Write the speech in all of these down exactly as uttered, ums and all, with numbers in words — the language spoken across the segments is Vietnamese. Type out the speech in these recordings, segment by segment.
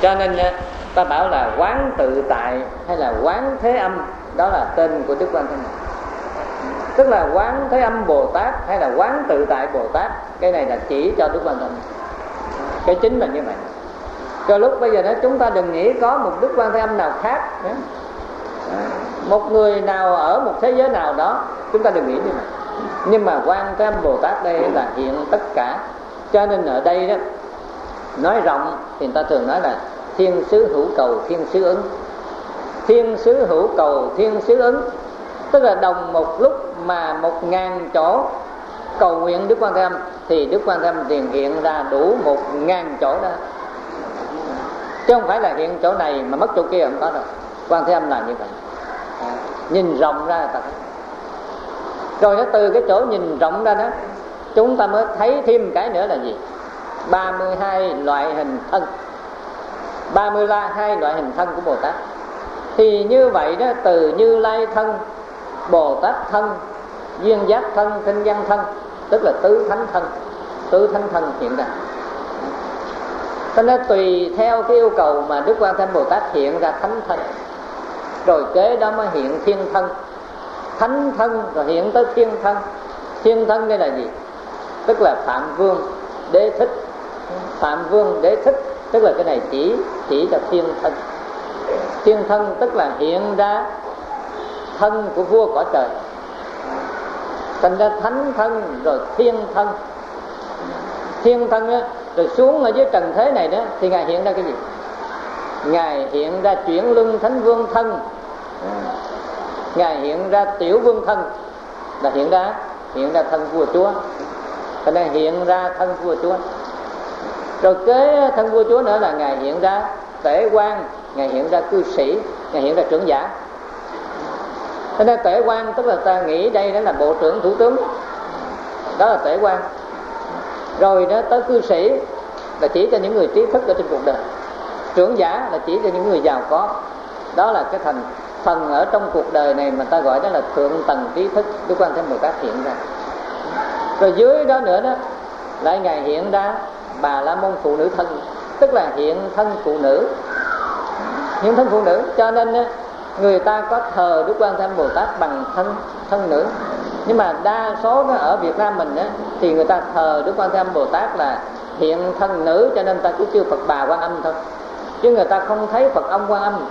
Cho nên ta bảo là quán tự tại hay là quán thế âm, đó là tên của Đức Quan Thế Âm. Tức là quán thế âm Bồ Tát hay là quán tự tại Bồ Tát, cái này là chỉ cho Đức Quan Thế Âm. Cái chính là như vậy. Rồi lúc bây giờ đó chúng ta đừng nghĩ có một Đức Quan Thế Âm nào khác nữa, một người nào ở một thế giới nào đó, chúng ta đừng nghĩ như vậy. Nhưng mà Quan Thế Âm Bồ Tát đây là hiện tất cả. Cho nên ở đây đó nói rộng thì người ta thường nói là thiên xứ hữu cầu, thiên xứ ứng. Thiên xứ hữu cầu, thiên xứ ứng, tức là đồng một lúc mà một ngàn chỗ cầu nguyện Đức Quan Thế Âm thì Đức Quan Thế Âm liền hiện ra đủ một ngàn chỗ đó, chứ không phải là hiện chỗ này mà mất chỗ kia không có đâu. Quan Thế Âm là như vậy, nhìn rộng ra ta thấy. Rồi nó từ cái chỗ nhìn rộng ra đó, chúng ta mới thấy thêm cái nữa là gì? ba mươi hai loại hình thân, ba mươi hai loại hình thân của Bồ Tát. Thì như vậy đó, từ Như Lai thân, Bồ Tát thân, Duyên Giác thân, Tinh Văn thân, tức là tứ thánh thân, tứ thánh thân hiện ra. Cho nên tùy theo cái yêu cầu mà Đức Quan Thế Âm Bồ Tát hiện ra thánh thân, rồi kế đó mới hiện thiên thân, thánh thân, rồi hiện tới thiên thân. Thiên thân đây là gì? Tức là Phạm Vương Đế Thích. Phạm Vương Đế Thích tức là cái này chỉ chỉ cho thiên thân. Thiên thân tức là hiện ra thân của vua cõi trời, thành ra thánh thân rồi thiên thân. Thiên thân đó, rồi xuống ở dưới trần thế này đó thì Ngài hiện ra cái gì? Ngài hiện ra chuyển luân thánh vương thân, Ngài hiện ra tiểu vương thân, là hiện ra hiện ra thân vua chúa, thành ra hiện ra thân vua chúa. Rồi kế thân vua chúa nữa là Ngài hiện ra tể quan, Ngài hiện ra cư sĩ, Ngài hiện ra trưởng giả. Thế nên tể quan tức là ta nghĩ đây đó là bộ trưởng thủ tướng, đó là tể quan. Rồi đó tới cư sĩ là chỉ cho những người trí thức ở trên cuộc đời, trưởng giả là chỉ cho những người giàu có. Đó là cái thành phần ở trong cuộc đời này mà ta gọi đó là thượng tầng trí thức, Đức Quan Thế Âm Bồ Tát hiện ra. Rồi dưới đó nữa đó lại Ngài hiện ra Bà La Môn phụ nữ thân, tức là hiện thân phụ nữ, hiện thân phụ nữ. Cho nên đó, người ta có thờ Đức Quan Thế Âm Bồ Tát bằng thân thân nữ. Nhưng mà đa số đó, ở Việt Nam mình đó, thì người ta thờ Đức Quan Thế Âm Bồ Tát là hiện thân nữ, cho nên ta cứ kêu Phật Bà Quan Âm thôi, chứ người ta không thấy Phật ông Quan Âm.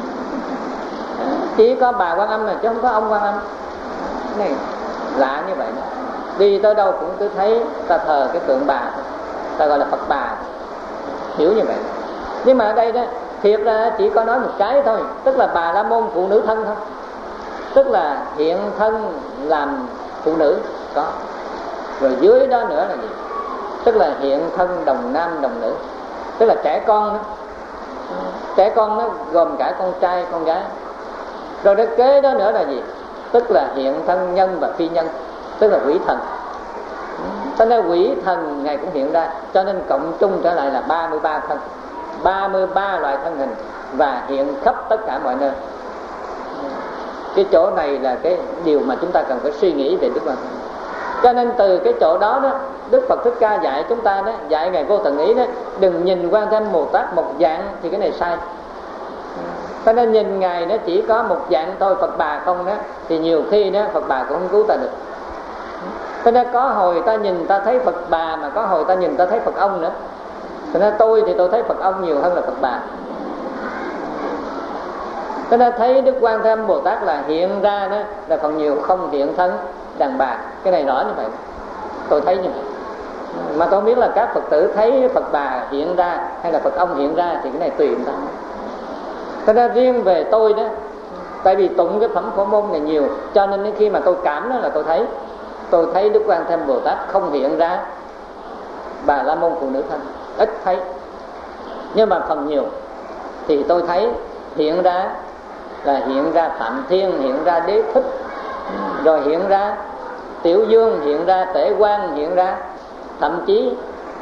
Chỉ có bà Quan Âm này chứ không có ông Quan Âm. Này lạ như vậy đó. Đi tới đâu cũng cứ thấy ta thờ cái tượng bà, ta gọi là Phật Bà, hiểu như vậy. Nhưng mà ở đây đó thiệt ra chỉ có nói một cái thôi, tức là Bà La Môn phụ nữ thân thôi, tức là hiện thân làm phụ nữ có. Rồi dưới đó nữa là gì? Tức là hiện thân đồng nam đồng nữ, tức là trẻ con đó. Trẻ con nó gồm cả con trai con gái. Rồi đó kế đó nữa là gì? Tức là hiện thân nhân và phi nhân, tức là quỷ thần. Cho nên quỷ thần Ngài cũng hiện ra, cho nên cộng chung trở lại là ba mươi ba thân, ba mươi ba loại thân hình, và hiện khắp tất cả mọi nơi. Cái chỗ này là cái điều mà chúng ta cần phải suy nghĩ về Đức Quan Thế Âm. Cho nên từ cái chỗ đó đó, Đức Phật Thích Ca dạy chúng ta đó, dạy Ngài Vô Tận Ý đó, đừng nhìn Quan Thế Âm Bồ Tát một dạng thì cái này sai. Cho nên nhìn Ngài nó chỉ có một dạng thôi, Phật Bà không đó, thì nhiều khi đó Phật Bà cũng không cứu ta được. Cho nên có hồi ta nhìn ta thấy Phật Bà, mà có hồi ta nhìn ta thấy Phật ông nữa. Cho nên tôi thì tôi thấy Phật ông nhiều hơn là Phật Bà. Cho nên thấy Đức Quan Thế Âm Bồ Tát là hiện ra đó là phần nhiều không hiện thân đàn bà. Cái này rõ như vậy, tôi thấy như vậy. Mà tôi không biết là các Phật tử thấy Phật Bà hiện ra hay là Phật ông hiện ra thì cái này tùy người ta. Cho nên riêng về tôi đó, tại vì tụng cái phẩm Phổ Môn này nhiều, cho nên đến khi mà tôi cảm đó là tôi thấy Tôi thấy Đức Quan Thế Âm Bồ Tát không hiện ra Bà La Môn phụ nữ thân, ít thấy. Nhưng mà phần nhiều thì tôi thấy hiện ra là hiện ra Phạm Thiên, hiện ra Đế Thích, rồi hiện ra Tiểu Dương, hiện ra Tể Quan, hiện ra thậm chí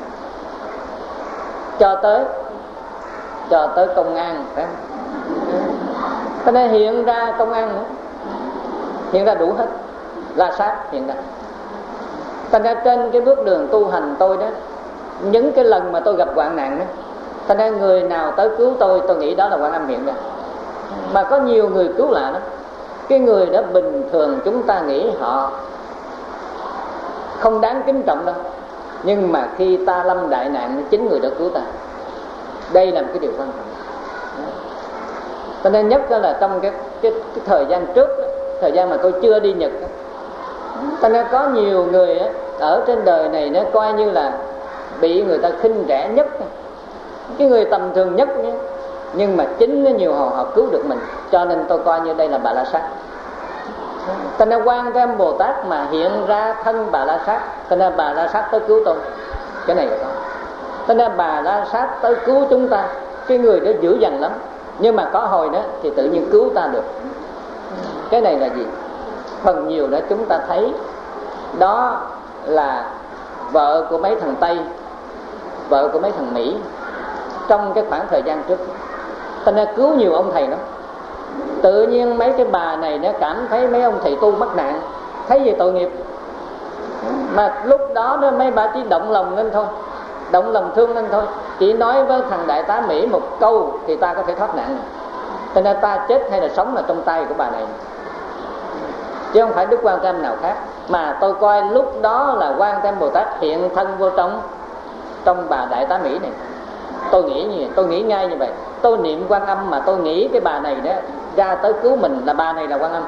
cho tới cho tới Công An, phải không? Cho nên hiện ra Công An nữa, hiện ra đủ hết, La Sát hiện ra. Thành ra trên cái bước đường tu hành tôi đó, những cái lần mà tôi gặp hoạn nạn đó, Thành ra người nào tới cứu tôi, tôi nghĩ đó là Quan Âm hiện ra. Mà có nhiều người cứu lạ lắm. Cái người đó bình thường chúng ta nghĩ họ không đáng kính trọng đâu, nhưng mà khi ta lâm đại nạn, chính người đó cứu ta. Đây là một cái điều quan trọng. Cho nên nhất là trong cái, cái, cái thời gian trước, thời gian mà tôi chưa đi Nhật, cho nên có nhiều người ở trên đời này nó coi như là bị người ta khinh rẻ nhất, cái người tầm thường nhất nhé. Nhưng mà chính nhiều họ, họ cứu được mình. Cho nên tôi coi như đây là Bà La Sát. Cho nên Quan Thế Âm Bồ Tát mà hiện ra thân Bà La Sát, cho nên Bà La Sát tới cứu tôi. Cái này là có. Cho nên Bà La Sát tới cứu chúng ta. Cái người đó dữ dằn lắm, nhưng mà có hồi đó thì tự nhiên cứu ta được. Cái này là gì? Phần nhiều đó chúng ta thấy đó là vợ của mấy thằng Tây, vợ của mấy thằng Mỹ trong cái khoảng thời gian trước. Cho nên cứu nhiều ông thầy lắm. Tự nhiên mấy cái bà này nó cảm thấy mấy ông thầy tu mắc nạn, thấy về tội nghiệp, mà lúc đó đó mấy bà chỉ động lòng lên thôi, động lòng thương lên thôi, chỉ nói với thằng đại tá Mỹ một câu thì ta có thể thoát nạn. Cho nên ta chết hay là sống là trong tay của bà này, chứ không phải Đức Quan Thế Âm nào khác. Mà tôi coi lúc đó là Quan Thế Âm Bồ Tát hiện thân vô trong trong bà đại tá Mỹ này. Tôi nghĩ như vậy, tôi nghĩ ngay như vậy. Tôi niệm Quan Âm mà tôi nghĩ cái bà này đó ra tới cứu mình là bà này là Quan Âm.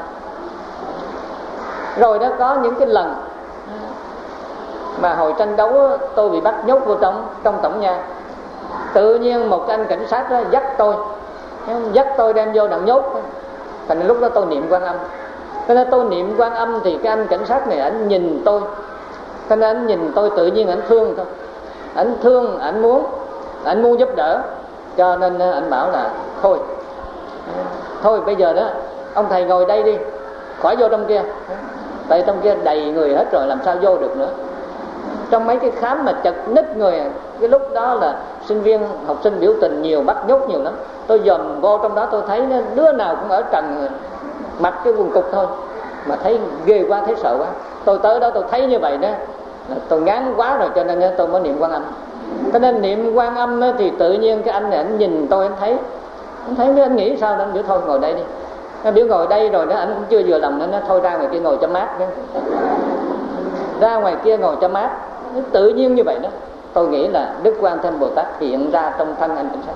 Rồi đó có những cái lần mà hồi tranh đấu tôi bị bắt nhốt vô trong trong tổng nhà. Tự nhiên một anh cảnh sát đó dắt tôi, dắt tôi đem vô đặng nhốt. Thành lúc đó tôi niệm Quan Âm. Cho nên tôi niệm Quan Âm thì cái anh cảnh sát này anh nhìn tôi, cho nên anh nhìn tôi tự nhiên anh thương thôi. Anh thương, anh muốn, anh muốn giúp đỡ. Cho nên anh bảo là thôi, thôi bây giờ đó ông thầy ngồi đây đi, khỏi vô trong kia. Tại trong kia đầy người hết rồi, làm sao vô được nữa. Trong mấy cái khám mà chật ních người, cái lúc đó là sinh viên, học sinh biểu tình nhiều, bắt nhốt nhiều lắm. Tôi dòm vô trong đó tôi thấy đứa nào cũng ở trần, mặc cái quần cục thôi, mà thấy ghê quá, thấy sợ quá. Tôi tới đó tôi thấy như vậy đó, tôi ngán quá rồi, cho nên tôi mới niệm Quan Âm. Cho nên niệm Quan Âm thì tự nhiên cái anh này anh nhìn tôi, anh thấy, anh thấy anh nghĩ sao đó, anh biểu thôi ngồi đây đi. Anh biểu ngồi đây rồi đó, anh cũng chưa vừa lòng nên nó thôi ra ngoài kia ngồi cho mát đó. Ra ngoài kia ngồi cho mát, tự nhiên như vậy đó. Tôi nghĩ là Đức Quan Thế Âm Bồ Tát hiện ra trong thân anh cảnh sát.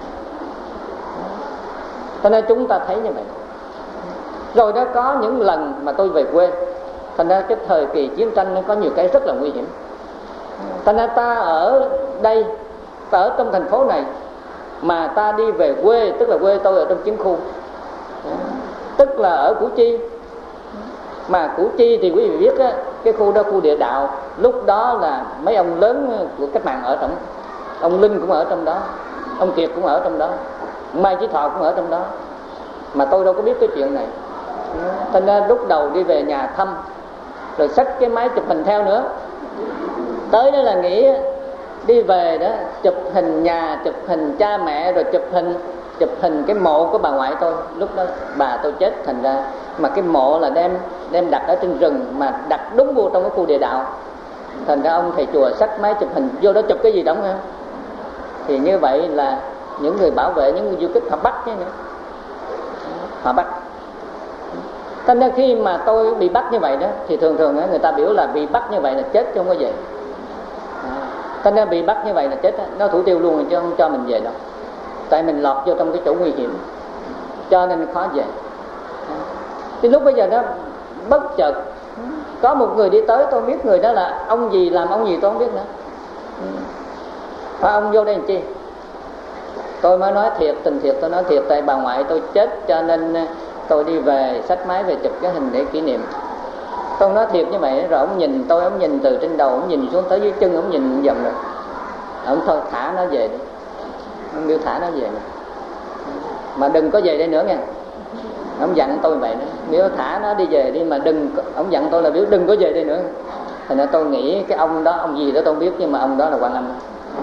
Cho nên chúng ta thấy như vậy. Rồi đó có những lần mà tôi về quê, thành ra cái thời kỳ chiến tranh nó có nhiều cái rất là nguy hiểm. Thành ra ta ở đây, ta ở trong thành phố này, mà ta đi về quê, tức là quê tôi ở trong chiến khu, tức là ở Củ Chi. Mà Củ Chi thì quý vị biết á, cái khu đó khu địa đạo. Lúc đó là mấy ông lớn của cách mạng ở trong, ông Linh cũng ở trong đó, ông Kiệt cũng ở trong đó, Mai Chí Thọ cũng ở trong đó. Mà tôi đâu có biết cái chuyện này. Cho nên lúc đầu đi về nhà thăm, rồi xách cái máy chụp hình theo nữa. Tới đó là nghĩ đi về đó chụp hình nhà, chụp hình cha mẹ, rồi chụp hình chụp hình cái mộ của bà ngoại tôi. Lúc đó bà tôi chết, thành ra mà cái mộ là đem đem đặt ở trên rừng, mà đặt đúng vô trong cái khu địa đạo. Thành ra ông thầy chùa xách máy chụp hình vô đó chụp cái gì đóng ha. Thì như vậy là những người bảo vệ, những người du kích họ bắt chứ nữa, họ bắt. Cho nên khi mà tôi bị bắt như vậy đó, thì thường thường người ta biểu là bị bắt như vậy là chết chứ không có về. Cho nên bị bắt như vậy là chết, nó thủ tiêu luôn chứ không cho mình về đâu. Tại mình lọt vô trong cái chỗ nguy hiểm, cho nên khó về. Thì lúc bây giờ đó bất chợt có một người đi tới, tôi biết người đó là ông gì, làm ông gì tôi không biết nữa. Phải ông vô đây làm chi? Tôi mới nói thiệt, tình thiệt tôi nói thiệt, tại bà ngoại tôi chết cho nên tôi đi về xách máy về chụp cái hình để kỷ niệm. Tôi nói thiệt như vậy. Rồi ông nhìn tôi, ông nhìn từ trên đầu, ông nhìn xuống tới dưới chân, ông nhìn dần rồi. Ông thôi thả nó về đi, ông biểu thả nó về mà, mà đừng có về đây nữa nha. Ông dặn tôi vậy đó, biểu thả nó đi về đi, mà đừng, ông dặn tôi là biểu đừng có về đây nữa. Thành ra tôi nghĩ cái ông đó, ông gì đó tôi không biết, nhưng mà ông đó là Quan Âm.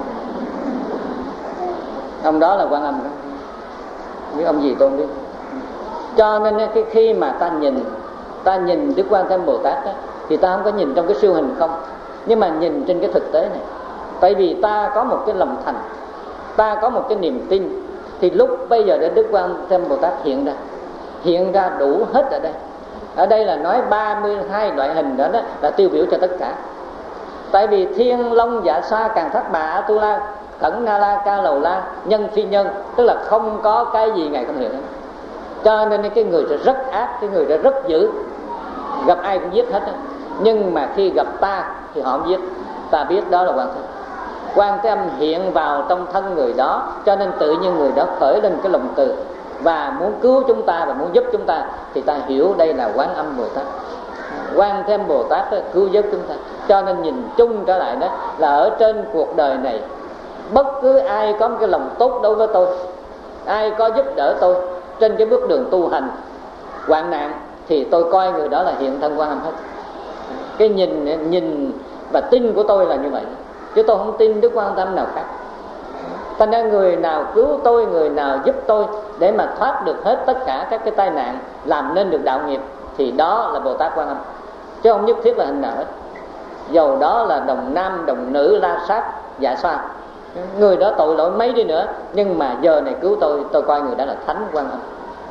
Ông đó là Quan Âm đó, biết ông gì tôi không biết. Cho nên cái khi mà ta nhìn, ta nhìn Đức Quan Thế Âm Bồ Tát đó, thì ta không có nhìn trong cái siêu hình không, nhưng mà nhìn trên cái thực tế này. Tại vì ta có một cái lòng thành, ta có một cái niềm tin, thì lúc bây giờ để Đức Quan Thế Âm Bồ Tát hiện ra, hiện ra đủ hết ở đây. Ở đây là nói ba mươi hai loại hình đó, đó là tiêu biểu cho tất cả. Tại vì Thiên Long Dạ Xoa Càn Thắt Bà A Tu La Khẩn Na La Ca Lầu La Nhân Phi Nhân, tức là không có cái gì Ngài không hiện. Cho nên cái người sẽ rất ác, cái người sẽ rất dữ, gặp ai cũng giết hết. Nhưng mà khi gặp ta thì họ không giết, ta biết đó là Quan Thế Âm. Quan Thế Âm hiện vào trong thân người đó, cho nên tự nhiên người đó khởi lên cái lòng từ và muốn cứu chúng ta và muốn giúp chúng ta, thì ta hiểu đây là Quán Âm Bồ Tát. Quan Thế Âm Bồ Tát đó, cứu giúp chúng ta. Cho nên nhìn chung trở lại đó là ở trên cuộc đời này, bất cứ ai có một cái lòng tốt đối với tôi, ai có giúp đỡ tôi trên cái bước đường tu hành hoạn nạn, thì tôi coi người đó là hiện thân Quan Âm hết. Cái nhìn nhìn và tin của tôi là như vậy, chứ tôi không tin Đức Quan Âm nào khác. Thành ra người nào cứu tôi, người nào giúp tôi để mà thoát được hết tất cả các cái tai nạn, làm nên được đạo nghiệp, thì đó là Bồ Tát Quan Âm, chứ không nhất thiết là hình nào hết. Dầu đó là đồng nam, đồng nữ, la sát, dạ xoa, người đó tội lỗi mấy đi nữa, nhưng mà giờ này cứu tôi, tôi coi người đó là Thánh Quan Âm.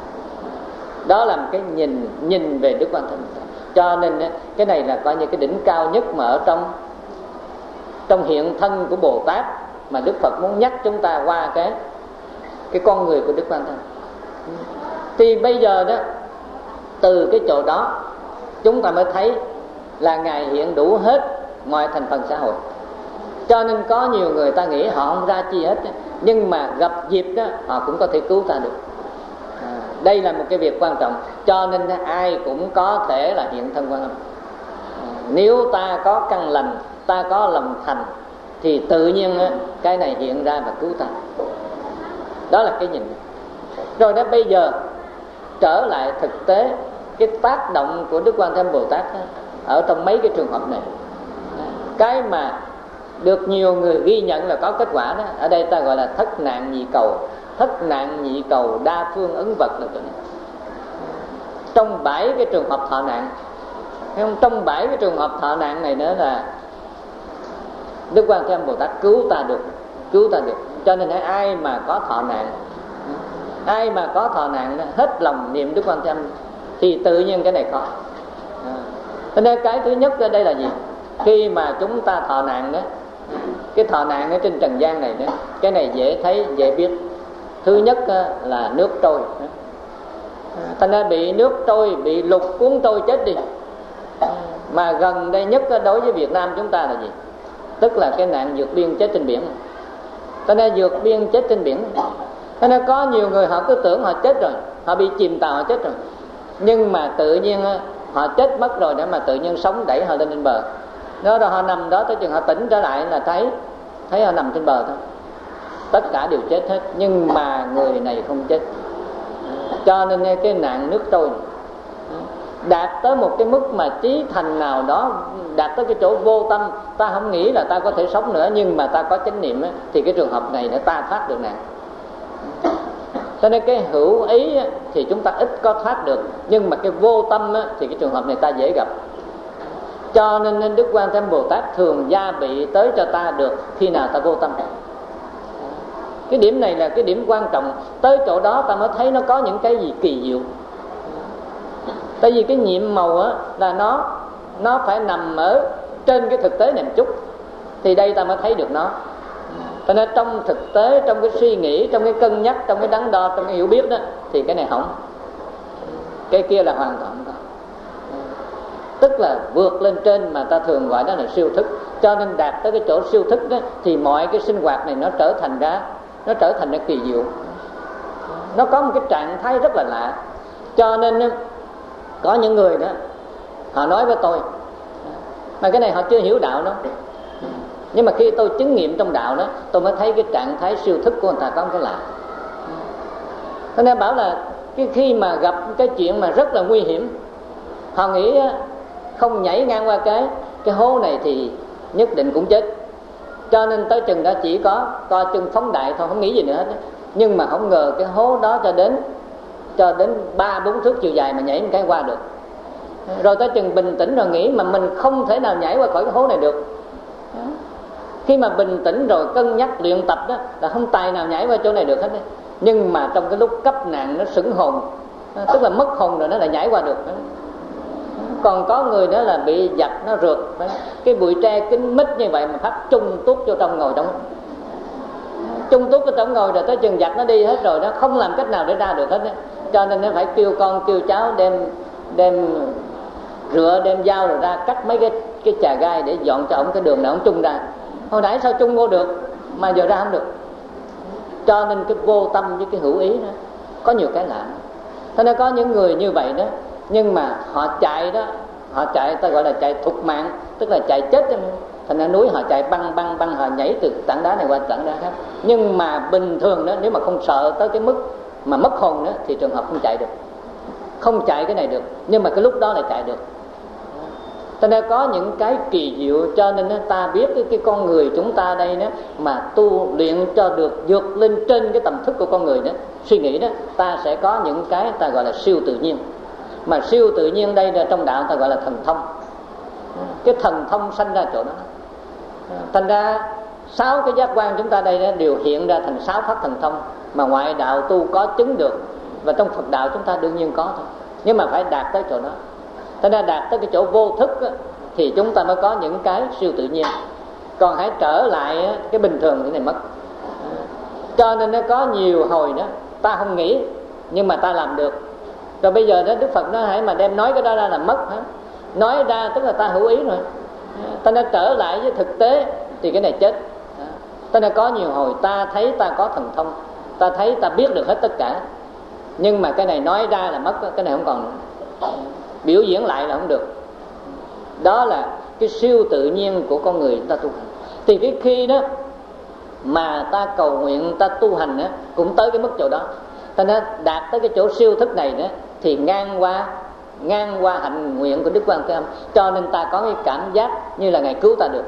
Đó là một cái nhìn nhìn về Đức Quan Thế Âm. Cho nên cái này là coi như cái đỉnh cao nhất mà ở trong trong hiện thân của Bồ Tát mà Đức Phật muốn nhắc chúng ta qua cái cái con người của Đức Quan Thế Âm. Thì bây giờ đó, từ cái chỗ đó chúng ta mới thấy là Ngài hiện đủ hết mọi thành phần xã hội. Cho nên có nhiều người ta nghĩ họ không ra chi hết, nhưng mà gặp dịp đó họ cũng có thể cứu ta được. À, đây là một cái việc quan trọng. Cho nên ai cũng có thể là hiện thân Quan Âm. À, nếu ta có căn lành, ta có lòng thành, thì tự nhiên cái này hiện ra và cứu ta. Đó là cái nhìn. Rồi đó, bây giờ trở lại thực tế cái tác động của Đức Quan Thế Âm Bồ Tát đó, ở trong mấy cái trường hợp này. Cái mà được nhiều người ghi nhận là có kết quả đó, ở đây ta gọi là thất nạn nhị cầu. Thất nạn nhị cầu đa phương ứng vật là cái này. Trong bảy cái trường hợp thọ nạn, trong bảy cái trường hợp thọ nạn này nữa là Đức Quan Thế Âm Bồ Tát cứu ta được, cứu ta được. Cho nên ai mà có thọ nạn, ai mà có thọ nạn hết lòng niệm Đức Quan Thế Âm thì tự nhiên cái này có. Cho nên cái thứ nhất ở đây là gì? Khi mà chúng ta thọ nạn đó, cái thọ nạn ở trên trần gian này đó, cái này dễ thấy, dễ biết. Thứ nhất là nước trôi. Thành ra bị nước trôi, bị lục cuốn trôi chết đi. Mà gần đây nhất đối với Việt Nam chúng ta là gì? Tức là cái nạn vượt biên chết trên biển. Thành ra vượt biên chết trên biển. Thành ra có nhiều người họ cứ tưởng họ chết rồi, họ bị chìm tàu họ chết rồi, nhưng mà tự nhiên họ chết mất rồi để mà tự nhiên sống đẩy họ lên trên bờ. Đó rồi họ nằm đó tới chừng họ tỉnh trở lại là thấy thấy họ nằm trên bờ thôi. Tất cả đều chết hết, nhưng mà người này không chết. Cho nên cái nạn nước trôi đạt tới một cái mức mà trí thành nào đó, đạt tới cái chỗ vô tâm, ta không nghĩ là ta có thể sống nữa, nhưng mà ta có chánh niệm, thì cái trường hợp này để ta thoát được nạn. Cho nên cái hữu ý thì chúng ta ít có thoát được, nhưng mà cái vô tâm thì cái trường hợp này ta dễ gặp. Cho nên Đức Quan Thế Âm Bồ Tát thường gia bị tới cho ta được khi nào ta vô tâm. Cái điểm này là cái điểm quan trọng. Tới chỗ đó ta mới thấy nó có những cái gì kỳ diệu. Tại vì cái nhiệm màu á là nó nó phải nằm ở trên cái thực tế này một chút, thì đây ta mới thấy được nó. Cho nên trong thực tế, trong cái suy nghĩ, trong cái cân nhắc, trong cái đắn đo, trong cái hiểu biết đó, thì cái này không. Cái kia là hoàn toàn không có. Tức là vượt lên trên mà ta thường gọi đó là siêu thức. Cho nên đạt tới cái chỗ siêu thức đó, thì mọi cái sinh hoạt này nó trở thành ra Nó trở thành ra kỳ diệu. Nó có một cái trạng thái rất là lạ. Cho nên có những người đó họ nói với tôi, mà cái này họ chưa hiểu đạo đó, nhưng mà khi tôi chứng nghiệm trong đạo đó, tôi mới thấy cái trạng thái siêu thức của người ta có một cái lạ. Cho nên bảo là cái khi mà gặp cái chuyện mà rất là nguy hiểm, họ nghĩ không nhảy ngang qua cái cái hố này thì nhất định cũng chết. Cho nên tới chừng đó chỉ có co chân phóng đại thôi, không nghĩ gì nữa hết. Nhưng mà không ngờ cái hố đó cho đến cho đến ba bốn thước chiều dài mà nhảy một cái qua được. Rồi tới chừng bình tĩnh rồi nghĩ mà mình không thể nào nhảy qua khỏi cái hố này được. Khi mà bình tĩnh rồi cân nhắc luyện tập đó là không tài nào nhảy qua chỗ này được hết đấy. Nhưng mà trong cái lúc cấp nạn nó sững hồn, tức là mất hồn rồi nó lại nhảy qua được. Còn có người nữa là bị giặc nó rượt, cái bụi tre kín mít như vậy mà phát chung tút vô trong ngồi trong, chung tút vô trong ngồi rồi tới chừng giặc nó đi hết rồi, nó không làm cách nào để ra được hết đó. Cho nên nó phải kêu con kêu cháu đem đem rửa đem dao rồi ra cắt mấy cái cái chà gai để dọn cho ổng cái đường nào ổng chung ra. Hồi nãy sao chung vô được mà giờ ra không được. Cho nên cái vô tâm với cái hữu ý đó có nhiều cái lạ. Thế nên có những người như vậy đó, nhưng mà họ chạy đó, họ chạy ta gọi là chạy thục mạng, tức là chạy chết. Thành ra núi họ chạy băng băng băng, họ nhảy từ tảng đá này qua tảng đá khác. Nhưng mà bình thường đó, nếu mà không sợ tới cái mức mà mất hồn đó, thì trường hợp không chạy được, không chạy cái này được. Nhưng mà cái lúc đó là chạy được. Cho nên có những cái kỳ diệu, cho nên ta biết cái, cái con người chúng ta đây đó, mà tu luyện cho được vượt lên trên cái tầm thức của con người đó, suy nghĩ đó, ta sẽ có những cái ta gọi là siêu tự nhiên. Mà siêu tự nhiên đây là trong đạo ta gọi là thần thông. Cái thần thông sanh ra chỗ đó. Thành ra sáu cái giác quan chúng ta đây đó đều hiện ra thành sáu pháp thần thông mà ngoại đạo tu có chứng được, và trong Phật đạo chúng ta đương nhiên có thôi. Nhưng mà phải đạt tới chỗ đó. Thế nên đạt tới cái chỗ vô thức á, thì chúng ta mới có những cái siêu tự nhiên. Còn hãy trở lại á, cái bình thường cái này mất. Cho nên nó có nhiều hồi đó ta không nghĩ nhưng mà ta làm được. Rồi bây giờ đó Đức Phật nói hãy mà đem nói cái đó ra là mất hả? Nói ra tức là ta hữu ý rồi. Ta nên trở lại với thực tế thì cái này chết. Ta nên có nhiều hồi ta thấy ta có thần thông, ta thấy ta biết được hết tất cả, nhưng mà cái này nói ra là mất, cái này không còn nữa. Biểu diễn lại là không được. Đó là cái siêu tự nhiên của con người ta tu hành. Thì cái khi đó mà ta cầu nguyện, ta tu hành đó, cũng tới cái mức chỗ đó. Ta nên đạt tới cái chỗ siêu thức này đó, thì ngang qua ngang qua hạnh nguyện của Đức Quan Thế Âm. Cho nên ta có cái cảm giác như là Ngài cứu ta được.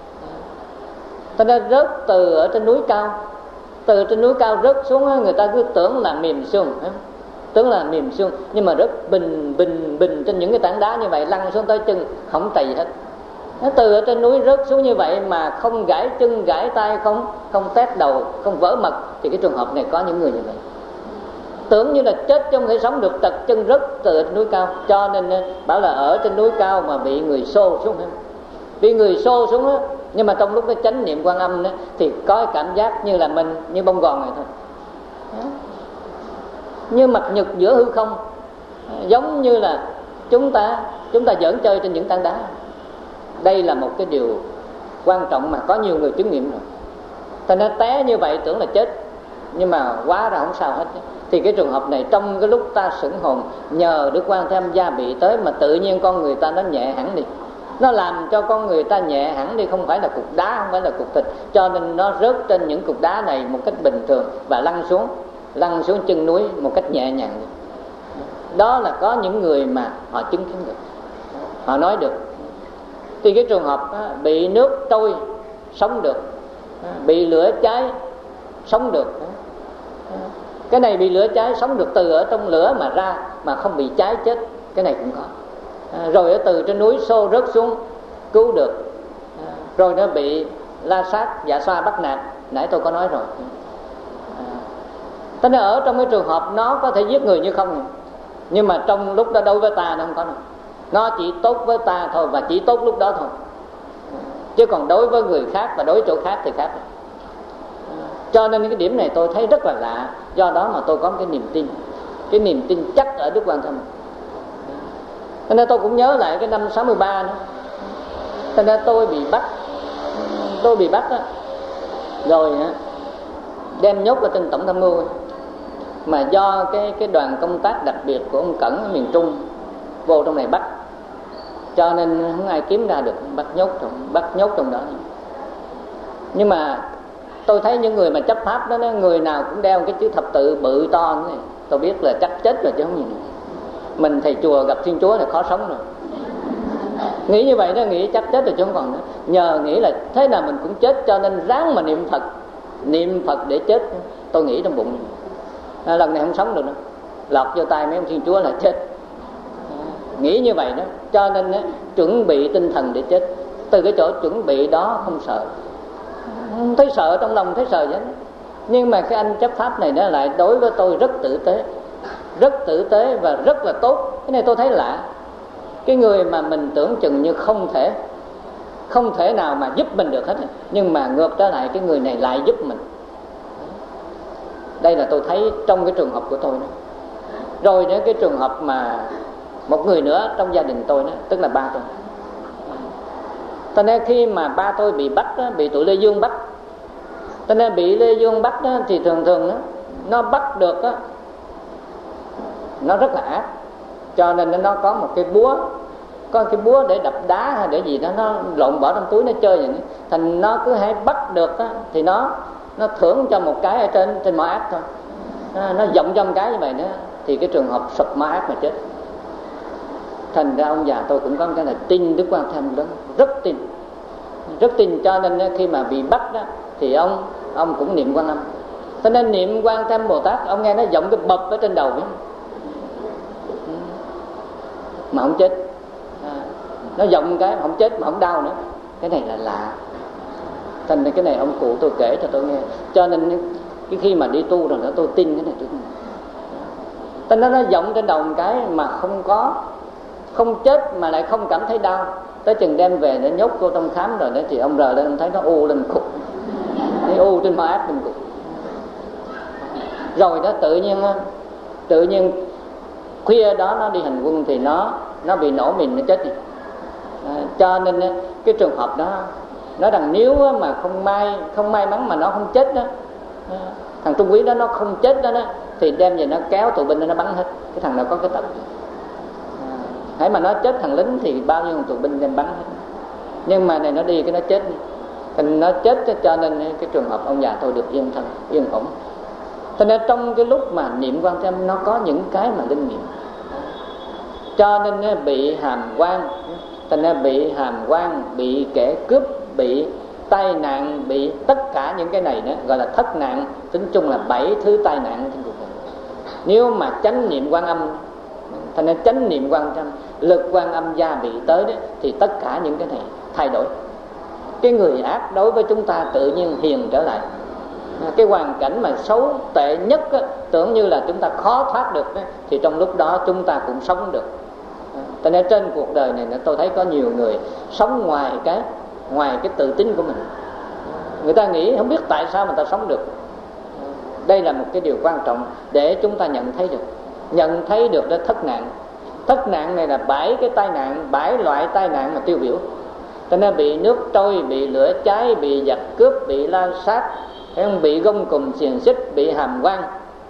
Ta nên rớt từ ở trên núi cao, từ trên núi cao rớt xuống, người ta cứ tưởng là mềm xương, tưởng là mềm xương, nhưng mà rất bình bình bình trên những cái tảng đá như vậy, lăn xuống tới chân không trầy hết. Nó từ ở trên núi rớt xuống như vậy mà không gãy chân gãy tay, không không tét đầu, không vỡ mật, thì cái trường hợp này có những người như vậy. Tưởng như là chết chứ không thể sống được, trật chân rớt từ ở trên núi cao. Cho nên bảo là ở trên núi cao mà bị người xô xuống, bị người xô xuống đó, nhưng mà trong lúc cái chánh niệm Quan Âm đó, thì có cảm giác như là mình như bông gòn này thôi, như mặt nhật giữa hư không, giống như là chúng ta chúng ta giỡn chơi trên những tảng đá. Đây là một cái điều quan trọng mà có nhiều người chứng nghiệm rồi. Thành ra té như vậy tưởng là chết, nhưng mà quá ra không sao hết. Thì cái trường hợp này trong cái lúc ta sửng hồn, nhờ Đức Quan Thế Âm gia bị tới mà tự nhiên con người ta nó nhẹ hẳn đi. Nó làm cho con người ta nhẹ hẳn đi, không phải là cục đá, không phải là cục thịt. Cho nên nó rớt trên những cục đá này một cách bình thường và lăn xuống, lăn xuống chân núi một cách nhẹ nhàng. Đó là có những người mà họ chứng kiến được, họ nói được. Thì cái trường hợp bị nước trôi sống được, bị lửa cháy sống được. Cái này bị lửa cháy sống được, từ ở trong lửa mà ra mà không bị cháy chết, cái này cũng có. Rồi ở từ trên núi xô rớt xuống cứu được. Rồi nó bị la sát dạ xoa bắt nạt, nãy tôi có nói rồi. Thế nên ở trong cái trường hợp nó có thể giết người như không, nhưng mà trong lúc đó đối với ta nó không có đâu. Nó chỉ tốt với ta thôi, và chỉ tốt lúc đó thôi. Chứ còn đối với người khác và đối với chỗ khác thì khác. Cho nên cái điểm này tôi thấy rất là lạ. Do đó mà tôi có một cái niềm tin, cái niềm tin chắc ở Đức Quan Thế Âm. Cho nên tôi cũng nhớ lại cái năm sáu mươi ba nữa. Cho nên tôi bị bắt, tôi bị bắt đó. Rồi đem nhốt ở trên tổng tham mưu. Mà do cái cái đoàn công tác đặc biệt của ông Cẩn ở miền Trung vô trong này bắt, cho nên không ai kiếm ra được, bắt nhốt trong bắt nhốt trong đó. Nhưng mà tôi thấy những người mà chấp pháp đó, người nào cũng đeo cái chữ thập tự bự to như này, tôi biết là chắc chết rồi chứ không gì nữa. Mình thầy chùa gặp Thiên Chúa là khó sống rồi. Nghĩ như vậy đó, nghĩ chắc chết rồi chứ không còn nữa. Nhờ nghĩ là thế nào mình cũng chết, cho nên ráng mà niệm Phật, niệm Phật để chết. Tôi nghĩ trong bụng à, lần này không sống được nữa, lọt vô tay mấy ông Thiên Chúa là chết. Nghĩ như vậy đó, cho nên á, chuẩn bị tinh thần để chết. Từ cái chỗ chuẩn bị đó không sợ, không thấy sợ, trong lòng thấy sợ vậy đó. Nhưng mà cái anh chấp pháp này nó lại đối với tôi rất tử tế, rất tử tế và rất là tốt. Cái này tôi thấy lạ. Cái người mà mình tưởng chừng như không thể không thể nào mà giúp mình được hết, nhưng mà ngược trở lại cái người này lại giúp mình. Đây là tôi thấy trong cái trường hợp của tôi đó. Rồi nữa cái trường hợp mà một người nữa trong gia đình tôi đó, tức là ba tôi. Cho nên khi mà ba tôi bị bắt đó, bị tụi Lê Dương bắt, cho nên bị Lê Dương bắt đó, thì thường thường đó, nó bắt được đó, nó rất là ác. Cho nên nó có một cái búa, có cái búa để đập đá hay để gì đó, nó lộn bỏ trong túi nó chơi vậy. Thành nó cứ hay bắt được đó, thì nó nó thưởng cho một cái ở trên trên mỏ ác thôi. Nó, nó giọng cho một cái như vậy nữa, thì cái trường hợp sụp mỏ ác mà chết. Thành ra ông già tôi cũng có cái là tin Đức Quan Thế Âm lớn, rất tin, rất tin. Cho nên khi mà bị bắt đó, thì ông ông cũng niệm Quan Âm. Cho nên niệm Quan Thế Âm Bồ Tát, ông nghe nó giọng cái bập ở trên đầu ấy, mà không chết. À, nó giọng cái không chết mà không đau nữa. Cái này là lạ. Thành ra cái này ông cụ tôi kể cho tôi nghe. Cho nên cái khi mà đi tu rồi đó, tôi tin cái này tôi. Cho nên nó giọng trên đầu một cái mà không có, không chết mà lại không cảm thấy đau. Tới chừng đem về để nhốt cô trong khám rồi đó, thì ông rờ lên ông thấy nó u lên cục, nó u trên mỏ ác lên cục. Rồi đó tự nhiên tự nhiên khuya đó nó đi hành quân thì nó nó bị nổ mìn nó chết đi. À, cho nên cái trường hợp đó nó rằng nếu mà không may không may mắn mà nó không chết đó, thằng Trung Quý đó nó không chết đó, đó thì đem về nó kéo tù binh nó bắn hết. Cái thằng nào có cái tật à, hãy mà nó chết thằng lính thì bao nhiêu tù binh đem bắn hết. Nhưng mà này nó đi cái nó chết đi. Thì nó chết cho nên cái trường hợp ông già tôi được yên thân yên ổn. Cho nên trong cái lúc mà niệm Quan Thế Âm nó có những cái mà linh nghiệm. Cho nên bị hàm quan, cho nên bị hàm quan, bị kẻ cướp, bị tai nạn, bị tất cả những cái này đó gọi là thất nạn. Tính chung là bảy thứ tai nạn trên cuộc đời. Nếu mà chánh niệm Quan Âm, cho nên chánh niệm Quan Âm, lực Quan Âm gia bị tới đó, thì tất cả những cái này thay đổi. Cái người ác đối với chúng ta tự nhiên hiền trở lại. Cái hoàn cảnh mà xấu tệ nhất á, tưởng như là chúng ta khó thoát được đó, thì trong lúc đó chúng ta cũng sống được. Cho nên trên cuộc đời này tôi thấy có nhiều người sống ngoài cái ngoài cái tự tin của mình. Người ta nghĩ không biết tại sao mà ta sống được. Đây là một cái điều quan trọng để chúng ta nhận thấy được. Nhận thấy được đó thất nạn. Thất nạn này là bảy cái tai nạn, bảy loại tai nạn mà tiêu biểu. Cho nên bị nước trôi, bị lửa cháy, bị giặc cướp, bị la sát, bị gông cùm xiềng xích, bị hàm quan,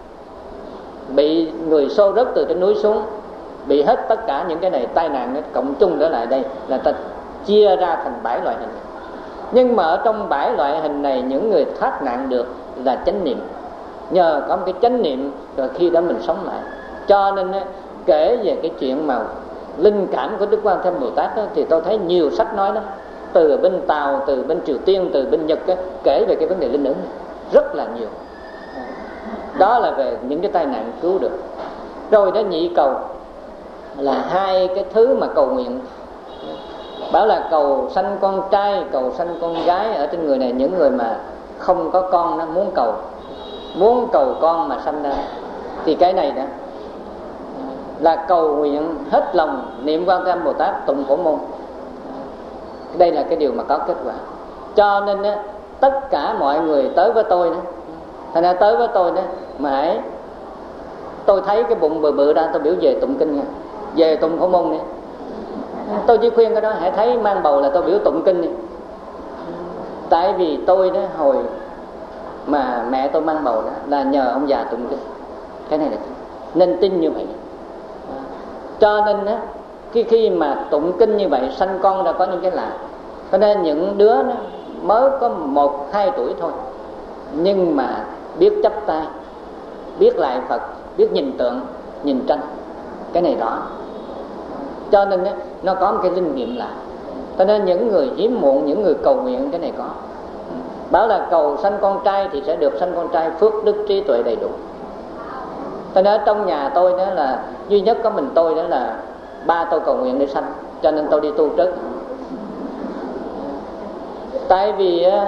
bị người xô rớt từ trên núi xuống, bị hết tất cả những cái này tai nạn nó cộng chung trở lại đây là ta chia ra thành bảy loại hình. Nhưng mà ở trong bảy loại hình này, những người thoát nạn được là chánh niệm. Nhờ có một cái chánh niệm rồi khi đó mình sống lại. Cho nên kể về cái chuyện mà linh cảm của Đức Quan Thế Âm Bồ Tát đó, thì tôi thấy nhiều sách nói đó, từ bên Tàu, từ bên Triều Tiên, từ bên Nhật đó, kể về cái vấn đề linh ứng này rất là nhiều. Đó là về những cái tai nạn cứu được. Rồi đó nhị cầu là hai cái thứ mà cầu nguyện. Bảo là cầu sanh con trai, cầu sanh con gái. Ở trên người này những người mà không có con nó muốn cầu, muốn cầu con mà sanh ra, thì cái này đó là cầu nguyện hết lòng niệm Quan Thế Âm Bồ Tát, tụng Phổ Môn. Đây là cái điều mà có kết quả. Cho nên đó, tất cả mọi người tới với tôi đó, thành ra tới với tôi đó mà hãy tôi thấy cái bụng bự bự ra, tôi biểu về tụng kinh nha, về tụng Phổ Môn nữa. Tôi chỉ khuyên cái đó, hãy thấy mang bầu là tôi biểu tụng kinh đi. Tại vì tôi đó hồi mà mẹ tôi mang bầu đó là nhờ ông già tụng kinh. Cái này là nên tin như vậy. Cho nên đó, khi khi mà tụng kinh như vậy sanh con ra có những cái lạ. Cho nên những đứa đó mới có một hai tuổi thôi, nhưng mà biết chắp tay, biết lại Phật, biết nhìn tượng, nhìn tranh, cái này đó. Cho nên đó, nó có một cái linh nghiệm lạ. Cho nên những người hiếm muộn, những người cầu nguyện cái này có. Bảo là cầu sanh con trai thì sẽ được sanh con trai, phước đức trí tuệ đầy đủ. Cho nên trong nhà tôi đó là duy nhất có mình tôi đó là ba tôi cầu nguyện để sanh, cho nên tôi đi tu trước. Tại vì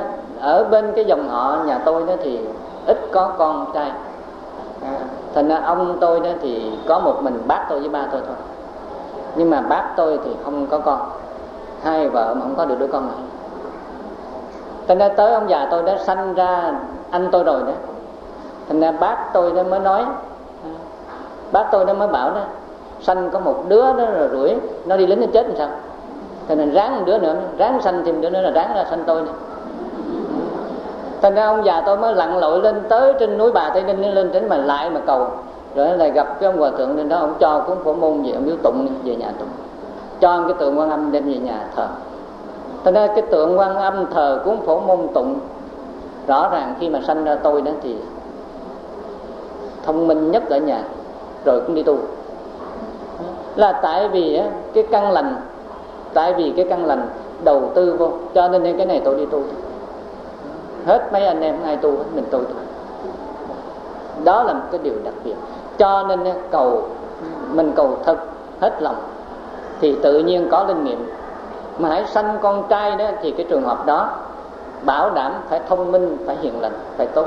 ở bên cái dòng họ nhà tôi đó thì ít có con trai, à, thành ra ông tôi đó thì có một mình bác tôi với ba tôi thôi. Nhưng mà bác tôi thì không có con, hai vợ mà không có được đứa con nào. Thành ra tới ông già tôi đã sanh ra anh tôi rồi đó. Thành ra bác tôi đó mới nói, bác tôi nó mới bảo đó, sanh có một đứa đó rồi rủi nó đi lính nó chết làm sao, thành ra ráng một đứa nữa, ráng sanh thêm đứa nữa là ráng ra sanh tôi nữa. Thành ra ông già tôi mới lặn lội lên tới trên núi Bà Tây Ninh, lên đến mà lại mà cầu, rồi lại gặp cái ông hòa thượng lên đó, ông cho cuốn Phổ Môn về, ông biểu tụng về nhà tụng, cho cái tượng Quan Âm đem về nhà thờ. Thành ra cái tượng Quan Âm thờ cuốn Phổ Môn tụng, rõ ràng khi mà sanh ra tôi đó thì thông minh nhất ở nhà, rồi cũng đi tu. Là tại vì cái căn lành, tại vì cái căn lành đầu tư vô, cho nên cái này tôi đi tu. Hết mấy anh em ai tu hết, mình tu thôi. Đó là một cái điều đặc biệt. Cho nên cầu, mình cầu thật hết lòng thì tự nhiên có linh nghiệm. Mà hãy sanh con trai đó thì cái trường hợp đó bảo đảm phải thông minh, phải hiền lành, phải tốt.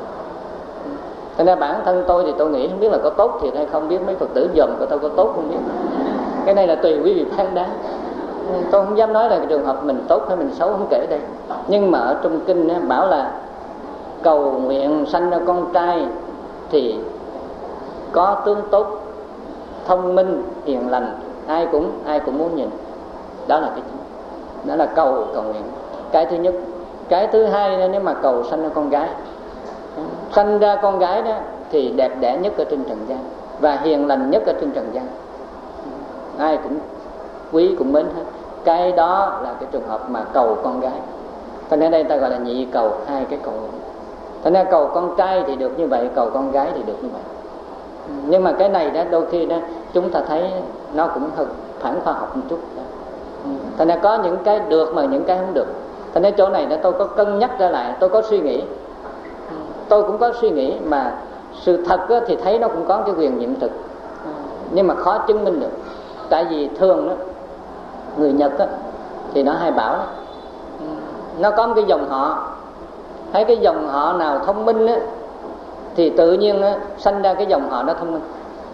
Thế nên bản thân tôi thì tôi nghĩ không biết là có tốt thiệt hay không, biết mấy Phật tử dòm của tôi có tốt không biết. Cái này là tùy quý vị phán đoán. Tôi không dám nói là cái trường hợp mình tốt hay mình xấu, không kể đây. Nhưng mà ở trong kinh á, bảo là cầu nguyện sanh ra con trai thì có tướng tốt, thông minh, hiền lành, ai cũng ai cũng muốn nhìn. Đó là cái đó là cầu cầu nguyện. Cái thứ nhất. Cái thứ hai, nếu mà cầu sanh ra con gái, sanh ra con gái đó thì đẹp đẽ nhất ở trên trần gian và hiền lành nhất ở trên trần gian, ai cũng quý cũng mến hết. Cái đó là cái trường hợp mà cầu con gái. Thành ra đây ta gọi là nhị cầu, hai cái cầu. Thành ra cầu con trai thì được như vậy, cầu con gái thì được như vậy. Nhưng mà cái này đó đôi khi đó chúng ta thấy nó cũng hơi phản khoa học một chút. Thành ra có những cái được mà những cái không được. Thành ra chỗ này đó tôi có cân nhắc ra lại, tôi có suy nghĩ, tôi cũng có suy nghĩ mà sự thật thì thấy nó cũng có cái quyền nhiệm thực, nhưng mà khó chứng minh được. Tại vì thường đó, người Nhật đó, thì nó hay bảo đó, nó có một cái dòng họ, thấy cái dòng họ nào thông minh đó, thì tự nhiên đó, sanh ra cái dòng họ đó thông minh,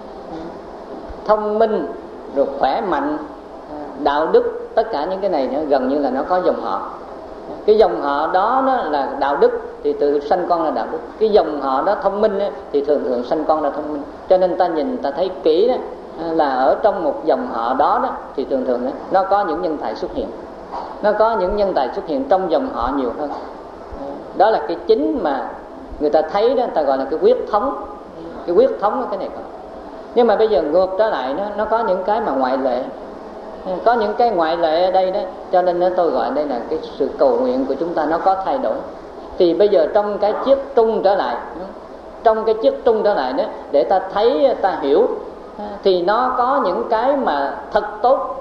thông minh rồi khỏe mạnh, đạo đức, tất cả những cái này nữa, gần như là nó có dòng họ. Cái dòng họ đó, đó là đạo đức thì tự sanh con là đạo đức. Cái dòng họ đó thông minh đó, thì thường thường sanh con là thông minh. Cho nên ta nhìn ta thấy kỹ đó, là ở trong một dòng họ đó, đó thì thường thường đó, nó có những nhân tài xuất hiện, nó có những nhân tài xuất hiện trong dòng họ nhiều hơn. Đó là cái chính mà người ta thấy đó, ta gọi là cái huyết thống. Cái huyết thống đó, cái này còn. Nhưng mà bây giờ ngược trở lại đó, nó có những cái mà ngoại lệ, có những cái ngoại lệ ở đây đó. Cho nên đó, tôi gọi đây là cái sự cầu nguyện của chúng ta nó có thay đổi. Thì bây giờ trong cái chiết trung trở lại, trong cái chiết trung trở lại đó, để ta thấy, ta hiểu, thì nó có những cái mà thật tốt,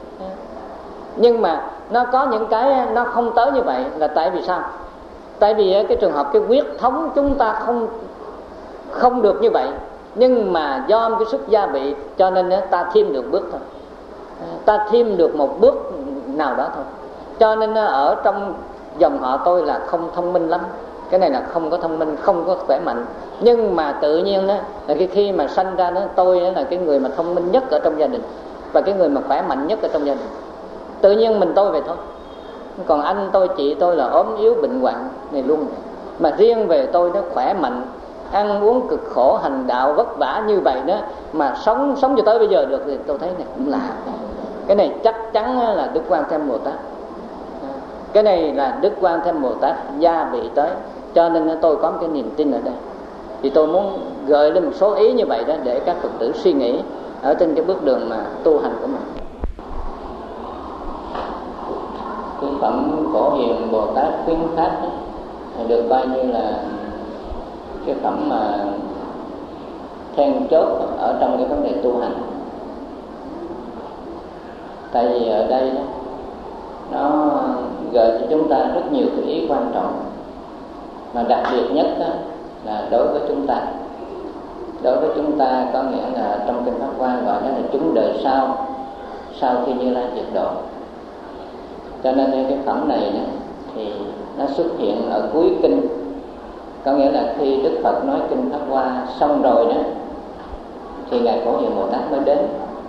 nhưng mà nó có những cái nó không tới như vậy. Là tại vì sao? Tại vì cái trường hợp cái huyết thống chúng ta không không được như vậy, nhưng mà do cái sức gia vị cho nên ta thêm được bước thôi, ta thêm được một bước nào đó thôi. Cho nên ở trong dòng họ tôi là không thông minh lắm, cái này là không có thông minh, không có khỏe mạnh. Nhưng mà tự nhiên đó là cái khi mà sanh ra đó, tôi là cái người mà thông minh nhất ở trong gia đình và cái người mà khỏe mạnh nhất ở trong gia đình. Tự nhiên mình tôi vậy thôi. Còn anh tôi, chị tôi là ốm yếu bệnh hoạn này luôn. Mà riêng về tôi nó khỏe mạnh, ăn uống cực khổ, hành đạo vất vả như vậy đó, mà sống sống cho tới bây giờ được thì tôi thấy này cũng lạ. Cái này chắc chắn là Đức Quan Thế Âm Bồ Tát. Cái này là Đức Quan Thế Âm Bồ Tát gia vị tới. Cho nên tôi có một cái niềm tin ở đây. Thì tôi muốn gợi lên một số ý như vậy đó, để các Phật tử suy nghĩ ở trên cái bước đường mà tu hành của mình. Cái phẩm Phổ Hiền Bồ Tát khuyến khắc được coi như là cái phẩm mà then chốt ở trong cái vấn đề tu hành. Tại vì ở đây đó, nó gợi cho chúng ta rất nhiều cái ý quan trọng, mà đặc biệt nhất đó là đối với chúng ta. Đối với chúng ta có nghĩa là trong kinh Pháp Hoa gọi nó là chúng đời sau, sau khi Như Lai diệt độ. Cho nên cái phẩm này đó, thì nó xuất hiện ở cuối kinh. Có nghĩa là khi Đức Phật nói kinh Pháp Hoa xong rồi đó thì Ngài Phổ Hiền Bồ Tát mới đến.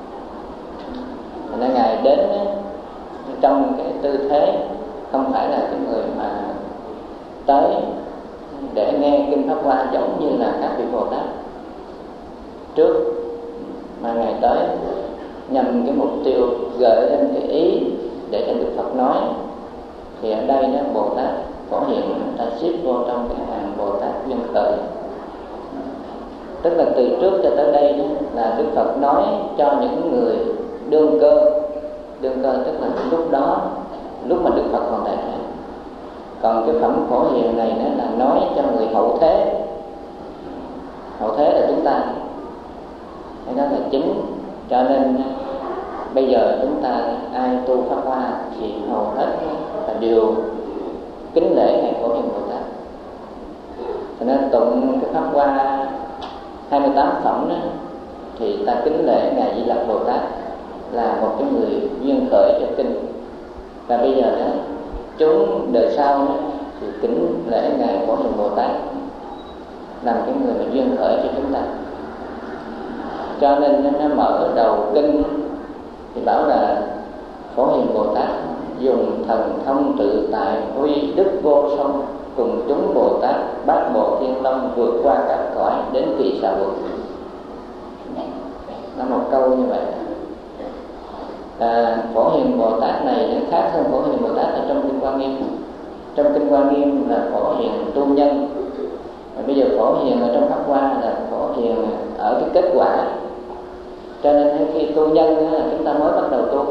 Nên Ngài đến đó, trong cái tư thế không phải là cái người mà tới để nghe kinh Pháp Hoa giống như là các vị Bồ Tát trước, mà Ngài tới nhằm cái mục tiêu gợi lên cái ý để cho Đức Phật nói. Thì ở đây đó Bồ Tát Phổ Hiền ta xếp vô trong cái hàng Bồ Tát duyên khởi. Tức là từ trước cho tới đây đó, là Đức Phật nói cho những người đương cơ. Đương cơ tức là lúc đó, lúc mà Đức Phật còn tại thế. Còn cái phẩm Phổ Hiền này nó là nói cho người hậu thế. Hậu thế là chúng ta, cái đó là chính. Cho nên bây giờ chúng ta ai tu Pháp Hoa thì hầu hết là đều kính lễ Ngài Phổ Hiền Bồ Tát. Cho nên tụng cái Pháp Hoa hai mươi tám phẩm đó thì ta kính lễ Ngài Di Lặc Bồ Tát là một cái người duyên khởi cho kinh. Và bây giờ đó chúng đời sau đó, thì kính lễ Ngài Phổ Hiền Bồ Tát làm cái người mà duyên khởi cho chúng ta. Cho nên nó mở đầu kinh thì bảo là Phổ Hiền Bồ Tát dùng thần thông tự tại huy đức vô song, cùng chúng Bồ Tát bát bộ thiên long vượt qua các cõi đến kỳ xà vực. Nó một câu như vậy. À, Phổ Hiền Bồ Tát này nó khác hơn Phổ Hiền Bồ Tát ở trong kinh Hoa Nghiêm. Trong kinh Hoa Nghiêm là Phổ Hiền tu nhân, và bây giờ Phổ Hiền ở trong Pháp Hoa là Phổ Hiền ở cái kết quả. Cho nên khi tu nhân là chúng ta mới bắt đầu tu.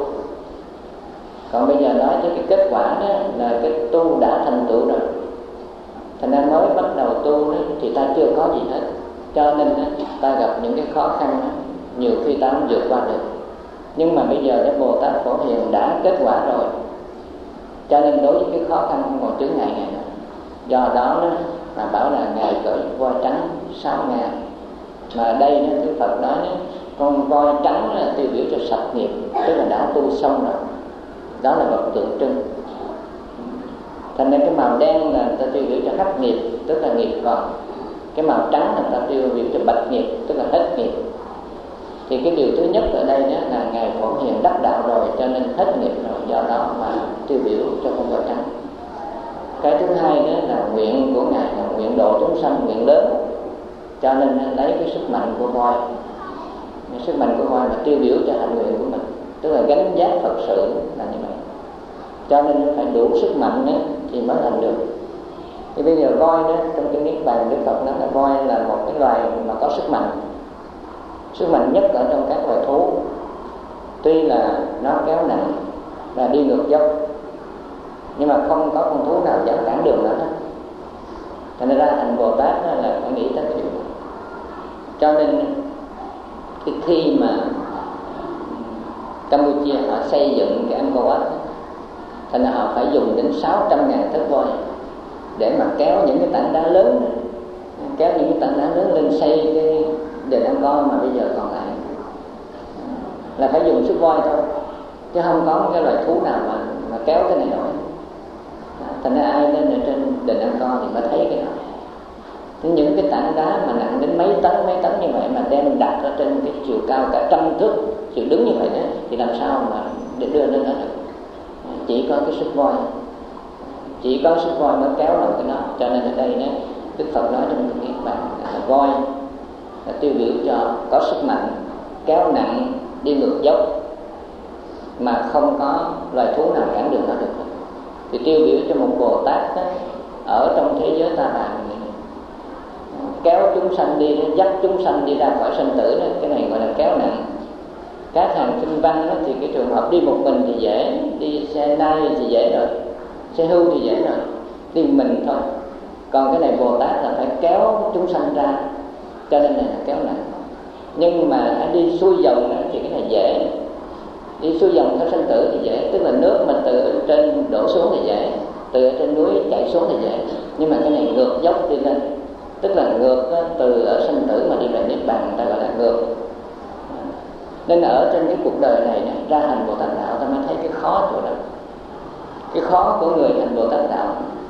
Còn bây giờ nói cho cái kết quả đó là cái tu đã thành tựu rồi. Thành ra mới bắt đầu tu đó, thì ta chưa có gì hết. Cho nên ta gặp những cái khó khăn đó, nhiều khi ta không vượt qua được. Nhưng mà bây giờ cái Bồ Tát Phổ Hiền đã kết quả rồi, cho nên đối với cái khó khăn không còn chướng ngại Ngài nữa. Do đó, đó mà bảo là Ngài cởi voi trắng sáu ngàn. Mà ở đây đó, Đức Phật nói đó, con voi trắng là tiêu biểu cho sạch nghiệp, tức là đã tu xong rồi. Đó là vật tượng trưng. Thành nên cái màu đen là ta tiêu biểu cho hắc nghiệp, tức là nghiệp còn. Cái màu trắng là ta tiêu biểu cho bạch nghiệp, tức là hết nghiệp. Thì cái điều thứ nhất ở đây đó là Ngài Phổ Hiền đắc đạo rồi, cho nên hết nghiệp rồi, do đó mà tiêu biểu cho con voi trắng. Cái thứ hai đó là nguyện của Ngài là nguyện độ chúng sanh, nguyện lớn, cho nên lấy cái sức mạnh của voi. Cái sức mạnh của voi là tiêu biểu cho hạnh nguyện của mình, tức là gánh vác Phật sự là như vậy. Cho nên phải đủ sức mạnh đó, thì mới làm được. Thì bây giờ voi đó, trong cái Niết Bàn Đức Phật nói là voi là một cái loài mà có sức mạnh, sức mạnh nhất ở trong các loài thú. Tuy là nó kéo nặng và đi ngược dốc, nhưng mà không có con thú nào dám cản đường nó hết. Thành ra thành Bồ Tát là phải nghĩ tới chuyện. Cho nên cái khi mà Campuchia họ xây dựng cái Angkor Wat, thành ra họ phải dùng đến sáu trăm ngàn thớt voi để mà kéo những cái tảng đá lớn, kéo những cái tảng đá lớn lên xây cái đền Angkor mà bây giờ còn lại, là phải dùng sức voi thôi, chứ không có một cái loài thú nào mà, mà kéo cái này nổi. Thành ra ai lên ở trên đền Angkor thì mới thấy cái đó. Những cái tảng đá mà nặng đến mấy tấn mấy tấn như vậy mà đem đặt ở trên cái chiều cao cả trăm thước, chiều đứng như vậy đó, thì làm sao mà để đưa lên đó được? Chỉ có cái sức voi, chỉ có sức voi mới kéo nổi cái đó. Cho nên ở đây đó, Đức Phật nói trong cái Niết Bàn là voi là tiêu biểu cho có sức mạnh, kéo nặng, đi ngược dốc mà không có loài thú nào cản đường nó được. Thì tiêu biểu cho một Bồ Tát đó, ở trong thế giới ta bà kéo chúng sanh đi, dắt chúng sanh đi ra khỏi sanh tử đó, cái này gọi là kéo nặng. Các hàng kinh văn đó, thì cái trường hợp đi một mình thì dễ, đi xe nai thì dễ rồi, xe hưu thì dễ rồi, đi mình thôi. Còn cái này Bồ Tát là phải kéo chúng sanh ra, cho nên này là kéo nặng. Nhưng mà đi xuôi dòng đó, thì cái này dễ, đi xuôi dòng theo sanh tử thì dễ, tức là nước mà từ trên đổ xuống thì dễ, từ trên núi chảy xuống thì dễ. Nhưng mà cái này ngược dốc đi lên, tức là ngược đó, từ ở sanh tử mà đi về Niết Bàn, người ta gọi là ngược. Nên ở trên cái cuộc đời này ra hành Bồ Tát đạo ta mới thấy cái khó chỗ đó. cái khó của người thành Bồ Tát đạo.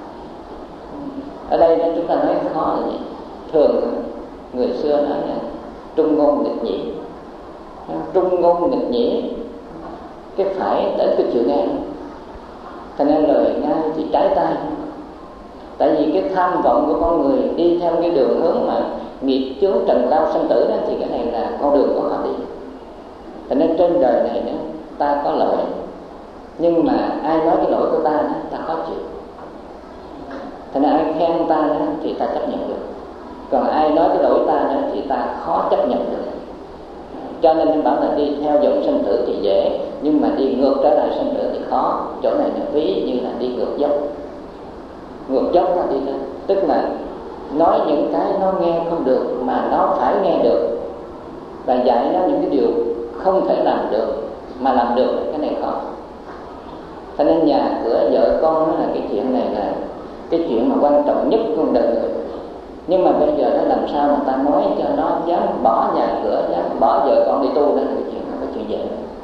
Ở đây chúng ta nói khó là gì? Thường người xưa nói là trung ngôn nghịch nhĩ. Trung ngôn nghịch nhĩ, cái phải đến cái chịu nghe. Thành nên lời ngay thì trái tai. Tại vì cái tham vọng của con người đi theo cái đường hướng mà nghiệp chướng trần lao sanh tử đó, thì cái này là con đường của họ đi. Thành nên trên đời này nữa, ta có lỗi, nhưng mà ai nói cái lỗi của ta đó, ta khó chịu. Thành nên ai khen ta đó, thì ta chấp nhận được. Còn ai nói cái lỗi ta đó, thì ta khó chấp nhận được. Cho nên anh bảo là đi theo dòng sanh tử thì dễ, nhưng mà đi ngược trở lại sanh tử thì khó. Chỗ này là ví như là đi ngược dốc. Ngược dốc là đi lên, tức là nói những cái nó nghe không được mà nó phải nghe được, và dạy nó những cái điều không thể làm được mà làm được, cái này khó. Cho nên nhà cửa vợ con nó là cái chuyện này là cái chuyện mà quan trọng nhất của đời người. Nhưng mà bây giờ nó làm sao mà ta nói cho nó dám bỏ nhà cửa, dám bỏ vợ con đi tu, đó là cái chuyện không có chuyện dễ.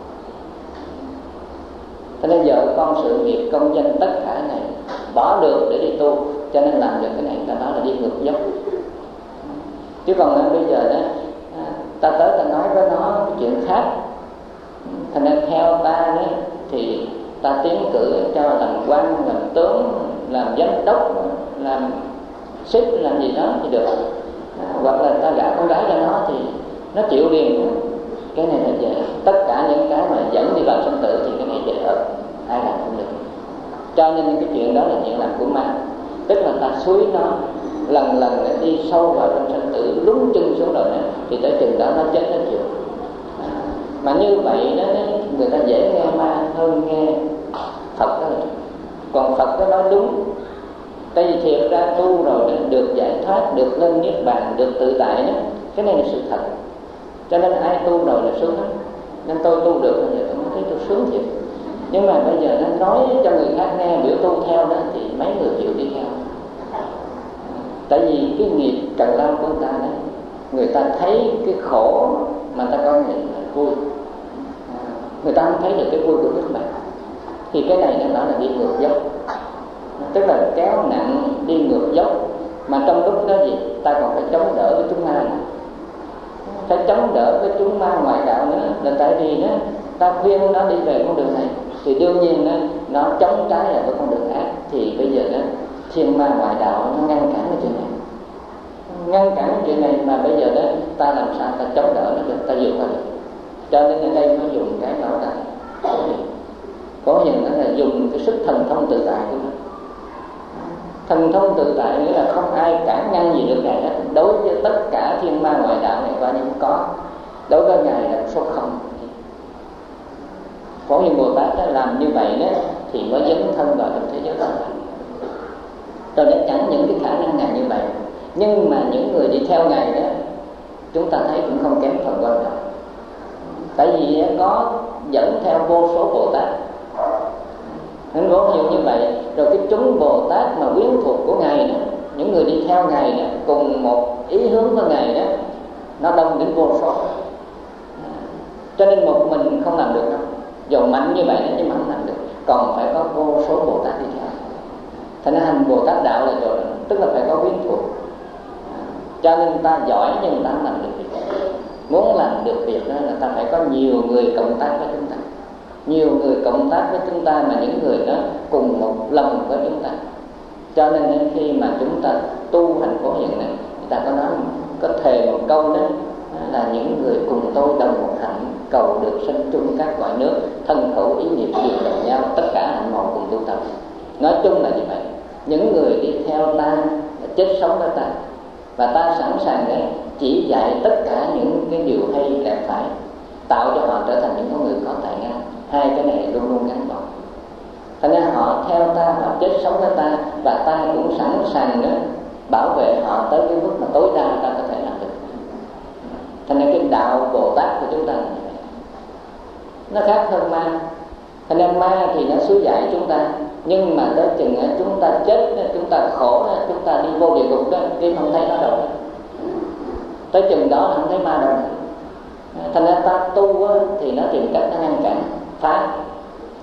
Cho nên vợ con sự nghiệp công danh tất cả này bỏ được để đi tu, cho nên làm được cái này, ta nói là đi ngược dốc. Chứ còn bây giờ đó ta tới ta nói với nó cái chuyện khác, thành nên theo ta đó thì ta tiến cử cho làm quan, làm tướng, làm giám đốc, làm sếp, làm gì đó thì được. À, hoặc là ta gả con gái cho nó thì nó chịu liền. Cái này là dễ. Tất cả những cái mà dẫn đi vào sanh tử thì cái này dễ hơn, ai làm cũng được. Cho nên cái chuyện đó là chuyện làm của ma. Tức là ta xúi nó lần lần đi sâu vào trong sanh tử, lún chân xuống rồi đó, thì tới chừng đó nó chết nó chịu. À, mà như vậy đó, người ta dễ nghe ma hơn nghe Phật đó. Còn Phật có nói đúng. Tại vì thiệt ra tu rồi đó, được giải thoát, được lên niết bàn, được tự tại đó, cái này là sự thật. Cho nên ai tu rồi là sướng lắm. Nên tôi tu được bây giờ tôi mới thấy tôi sướng thiệt. Nhưng mà bây giờ nó nói cho người khác nghe, biểu tu theo đó thì mấy người chịu đi theo. Tại vì cái nghiệp trần lao của người ta đó, người ta thấy cái khổ mà ta coi là vui, người ta không thấy được cái vui của các bạn. Thì cái này nó là đi ngược dốc, tức là kéo nặng đi ngược dốc. Mà trong lúc đó gì ta còn phải chống đỡ với chúng ma nữa. Phải chống đỡ với chúng ma ngoại đạo nữa, là tại vì đó ta khuyên nó đi về con đường này thì đương nhiên đó, nó chống trái lại với con đường ác. Thì bây giờ đó thiên ma ngoại đạo nó ngăn cản cái chuyện này, ngăn cản cái chuyện này mà bây giờ đó ta làm sao ta chống đỡ nó được, ta vượt qua được. Cho nên ở đây nó dùng cái bảo là có hiện đó là dùng cái sức thần thông tự tại của nó. Thần thông tự tại nghĩa là không ai cản ngăn gì được Ngài hết. Đối với tất cả thiên ma ngoại đạo này coi như không có. Đối với Ngài là số không. Phổ Hiền Bồ Tát đã làm như vậy đó thì mới dấn thân vào trong thế giới đó. Rồi để chẳng những cái khả năng Ngài như vậy, nhưng mà những người đi theo Ngài đó chúng ta thấy cũng không kém phần quan trọng. Tại vì có dẫn theo vô số Bồ Tát, nên có nhiều như vậy. Rồi cái chúng Bồ Tát mà quyến thuộc của Ngài đó, những người đi theo Ngài đó, cùng một ý hướng với Ngài đó, nó đông đến vô số. Cho nên một mình không làm được đâu. Dù mạnh như vậy đó, nhưng mà không làm được. Còn phải có vô số Bồ Tát đi theo. Thành ra hành Bồ Tát đạo là rồi, tức là phải có quyến thuộc. Cho nên ta giỏi nhưng ta không làm được việc. Muốn làm được việc đó là ta phải có nhiều người cộng tác với chúng ta. Nhiều người cộng tác với chúng ta, mà những người đó cùng một lòng với chúng ta. Cho nên khi mà chúng ta tu hành Phổ Hiền này, người ta có nói, có thề một câu đó là những người cùng tôi đồng một hạnh, cầu được sanh chung các cõi nước, thân khẩu ý niệm đều đồng nhau, tất cả hạnh một cùng tu tập. Nói chung là như vậy. Những người đi theo ta, chết sống với ta, và ta sẵn sàng để chỉ dạy tất cả những cái điều hay lẽ phải, tạo cho họ trở thành những con người có tài năng. Hai cái này luôn luôn gắn bó. Thành ra họ theo ta, họ chết sống với ta, và ta cũng sẵn sàng đó, bảo vệ họ tới cái mức mà tối đa ta có thể làm được. Thành ra cái đạo Bồ Tát của chúng ta là như vậy. Nó khác hơn ma. Thành ra ma thì nó xúi dạy chúng ta, nhưng mà tới chừng chúng ta chết, chúng ta khổ, chúng ta đi vô địa ngục đó, thì không thấy nó đâu. Tới chừng đó không thấy ma đâu. Thành ra ta tu thì nó tìm cách nó ngăn cản, phá.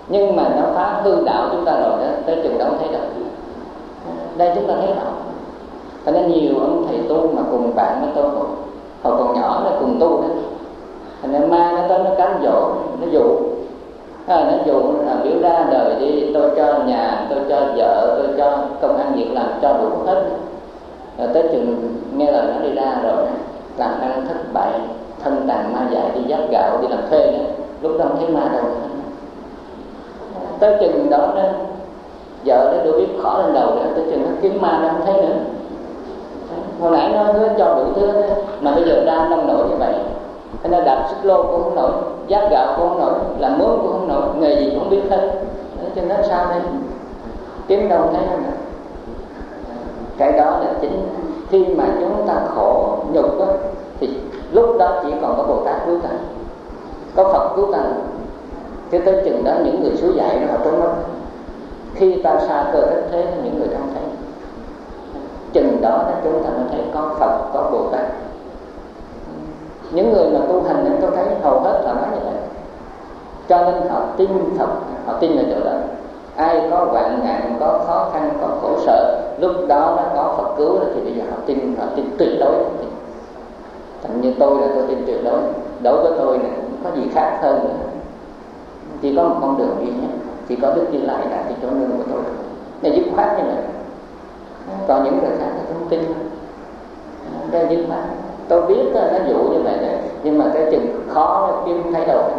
nhưng mà nó phá hư đạo chúng ta rồi đó, tới chừng đó không thấy đâu. Đây chúng ta thấy rõ. Cho nên nhiều ông thầy tu mà cùng bạn với tôi hồi, hồi còn nhỏ nó cùng tu đó, thành ra ma nó tới nó cám dỗ, nó dụ, à, nó dụ là biểu ra đời đi, tôi cho nhà, tôi cho vợ, tôi cho công ăn việc làm, cho đủ hết. Rồi tới chừng nghe lời nó đi ra rồi làm ăn thất bại, thân tàn ma dại, đi vác gạo, đi làm thuê đó, lúc đó không thấy ma đâu. Tới chừng đó đó vợ nó đưa biết khó lên đầu đó, tới chừng nó kiếm ma nó không thấy nữa. Hồi nãy nó hứa cho đủ thứ đó, mà bây giờ ra nông nổi như vậy, thế nên đạp xích lô cũng không nổi, vác gạo cũng không nổi, làm mướn cũng không nổi, nghề gì cũng không biết hết. Cho nên sao đây? Kiếm đâu không thấy nữa. Cái đó là chính khi mà chúng ta khổ nhục đó, thì lúc đó chỉ còn có Bồ Tát cứu ta, có Phật cứu ta. Chứ tới chừng đó những người suối dạy nó họ trốn mất. Khi ta xa cơ thất thế, những người không thấy. Chừng đó chúng ta mới thấy có Phật, có Bồ Tát. Những người mà tu hành tôi thấy hầu hết là nói như vậy. Cho nên họ tin Phật, họ tin là chỗ đó. Ai có hoạn nạn, có khó khăn, có khổ sở, lúc đó nó có Phật cứu thì bây giờ họ tin, họ tin tuyệt đối. Thành như tôi là tôi tin tuyệt đối. Đối với tôi này không có gì khác hơn nữa. Chỉ có một con đường duy nhất, chỉ có Đức Như Lai là cái chỗ nương của tôi. Để dứt khoát như vậy. Còn những người khác thì không tin. Đây dứt khoát. Tôi biết nó dụ như vậy đấy, nhưng mà cái chừng khó nó kiếm thấy đâu.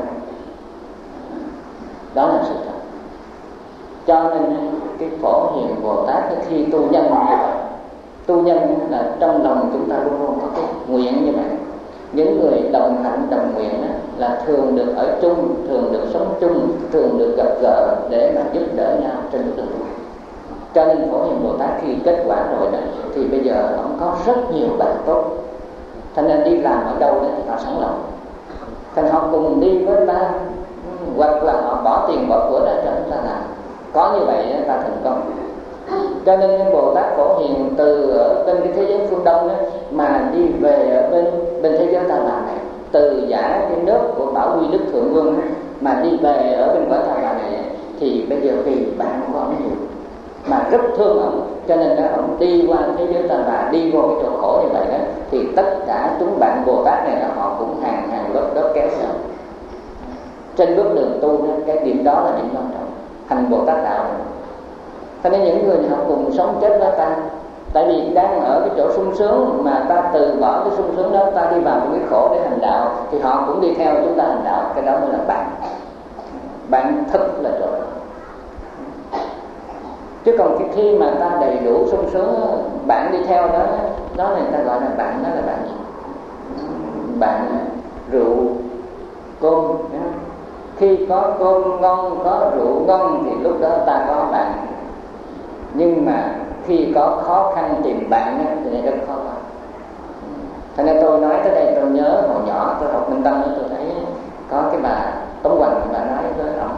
Đó là sự thật. Cho nên cái Phổ Hiền Bồ Tát khi tu nhân như vậy, tu nhân là trong lòng chúng ta luôn luôn có cái nguyện như vậy. Những người đồng hạnh đồng nguyện là thường được ở chung, thường được sống chung, thường được gặp gỡ để mà giúp đỡ nhau trên bước đường tu. Cho nên Phổ Hiền Bồ Tát khi kết quả rồi đó, thì bây giờ ông có rất nhiều bạn tốt. Thành nên đi làm ở đâu đó thì họ sẵn lòng. Thành họ cùng đi với ta, hoặc là họ bỏ tiền bỏ của ra cho chúng ta làm. Có như vậy ta thành công. Cho nên Bồ Tát Phổ Hiền từ bên cái thế giới phương Đông đó, mà đi về ở bên bên thế giới Ta Bà này, từ giả cái nước của Bảo Huy Đức Thượng Vương đó, mà đi về ở bên cõi Ta Bà này, thì bây giờ vì bạn của ông nhiều mà rất thương ông, cho nên đó ông đi qua thế giới Ta Bà, đi vô cái chỗ khổ như vậy đó, thì tất cả chúng bạn Bồ Tát này đó, họ cũng hàng hàng lớp lớp kéo theo trên bước đường tu đó. Cái điểm đó là điểm quan trọng, hành Bồ Tát đạo này. Cho nên những người họ cùng sống chết với ta, tại vì đang ở cái chỗ sung sướng mà ta từ bỏ cái sung sướng đó, ta đi vào cái khổ để hành đạo, thì họ cũng đi theo chúng ta hành đạo. Cái đó mới là bạn, bạn thực là chỗ đó. Chứ còn cái khi mà ta đầy đủ sung sướng, bạn đi theo đó, đó là người ta gọi là bạn, đó là bạn gì? Bạn rượu cơm. Khi có cơm ngon, có rượu ngon thì lúc đó ta có bạn. Nhưng mà khi có khó khăn tìm bạn thì rất khó khăn. Thành ra tôi nói tới đây, tôi nhớ hồi nhỏ tôi học Minh Tâm, tôi thấy có cái bà Tống Hoành, bà nói với ông,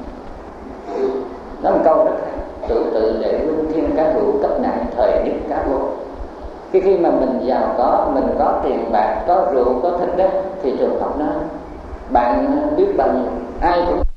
nói một câu rất hay: tự tự để linh thiên cá hữu, cấp nạn thời niết cá vô. Khi khi mà mình giàu có, mình có tiền bạc, có rượu, có thịt đó, thì trường học nó bạn biết bao nhiêu, ai cũng